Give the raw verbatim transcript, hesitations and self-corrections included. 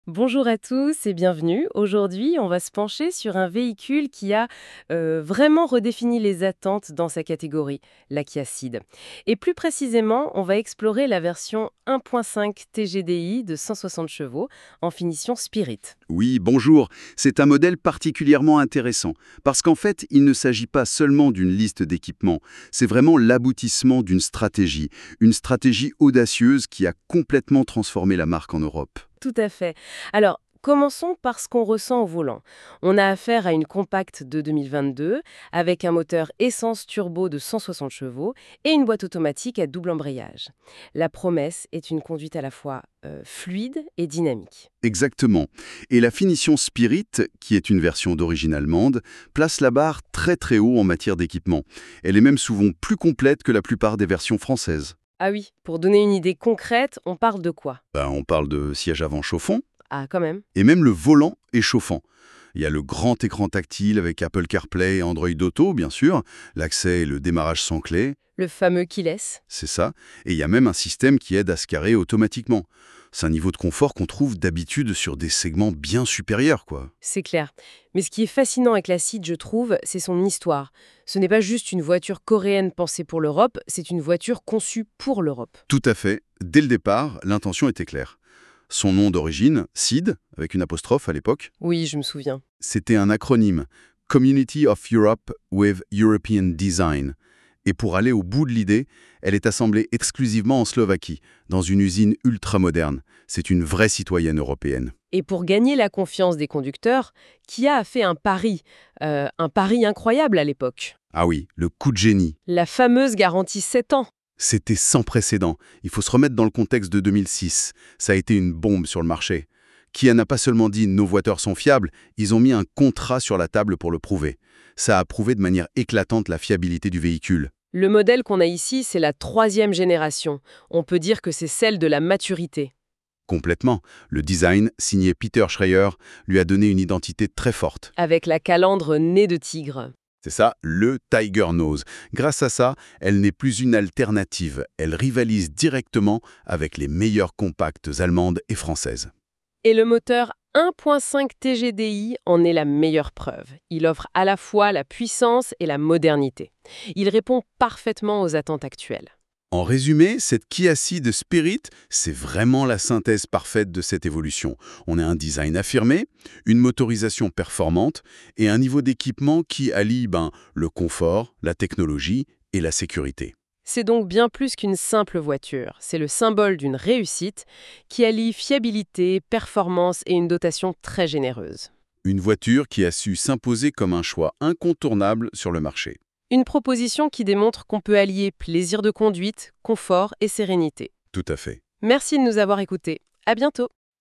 Bonjour à tous et bienvenue. Aujourd'hui, on va se pencher sur un véhicule qui a euh, vraiment redéfini les attentes dans sa catégorie, la Kia Ceed. Et plus précisément, on va explorer la version un point cinq T G D I de cent soixante chevaux en finition Spirit. Oui, bonjour. C'est un modèle particulièrement intéressant, parce qu'en fait, il ne s'agit pas seulement d'une liste d'équipements, c'est vraiment l'aboutissement d'une stratégie, une stratégie audacieuse qui a complètement transformé la marque en Europe. Tout à fait. Alors, commençons par ce qu'on ressent au volant. On a affaire à une compacte de deux mille vingt-deux avec un moteur essence turbo de cent soixante chevaux et une boîte automatique à double embrayage. La promesse est une conduite à la fois euh, fluide et dynamique. Exactement. Et la finition Spirit, qui est une version d'origine allemande, place la barre très très haut en matière d'équipement. Elle est même souvent plus complète que la plupart des versions françaises. Ah oui, pour donner une idée concrète, on parle de quoi? Ben, on parle de siège avant chauffant, Ah, quand même. et même le volant est chauffant. Il y a le grand écran tactile avec Apple CarPlay et Android Auto, bien sûr, l'accès et le démarrage sans clé, Le fameux keyless. c'est ça, et il y a même un système qui aide à se carrer automatiquement. C'est un niveau de confort qu'on trouve d'habitude sur des segments bien supérieurs, quoi. C'est clair. Mais ce qui est fascinant avec la Ceed, je trouve, c'est son histoire. Ce n'est pas juste une voiture coréenne pensée pour l'Europe, c'est une voiture conçue pour l'Europe. Tout à fait. Dès le départ, l'intention était claire. Son nom d'origine, Ceed, avec une apostrophe à l'époque, Oui, je me souviens. c'était un acronyme, Community of Europe with European Design. Et pour aller au bout de l'idée, elle est assemblée exclusivement en Slovaquie, dans une usine ultra-moderne. C'est une vraie citoyenne européenne. Et pour gagner la confiance des conducteurs, Kia a fait un pari, euh, un pari incroyable à l'époque. Ah oui, le coup de génie. La fameuse garantie sept ans. C'était sans précédent. Il faut se remettre dans le contexte de deux mille six. Ça a été une bombe sur le marché. Kia n'a pas seulement dit « nos voitures sont fiables », ils ont mis un contrat sur la table pour le prouver. Ça a prouvé de manière éclatante la fiabilité du véhicule. Le modèle qu'on a ici, c'est la troisième génération. On peut dire que c'est celle de la maturité. Complètement. Le design, signé Peter Schreier, lui a donné une identité très forte. Avec la calandre nez de tigre. C'est ça, le Tiger Nose. Grâce à ça, elle n'est plus une alternative. Elle rivalise directement avec les meilleures compacts allemandes et françaises. Et le moteur un point cinq T G D I en est la meilleure preuve. Il offre à la fois la puissance et la modernité. Il répond parfaitement aux attentes actuelles. En résumé, cette Kia Ceed Spirit, c'est vraiment la synthèse parfaite de cette évolution. On a un design affirmé, une motorisation performante et un niveau d'équipement qui allie ben, le confort, la technologie et la sécurité. C'est donc bien plus qu'une simple voiture. C'est le symbole d'une réussite qui allie fiabilité, performance et une dotation très généreuse. Une voiture qui a su s'imposer comme un choix incontournable sur le marché. Une proposition qui démontre qu'on peut allier plaisir de conduite, confort et sérénité. Tout à fait. Merci de nous avoir écoutés. À bientôt.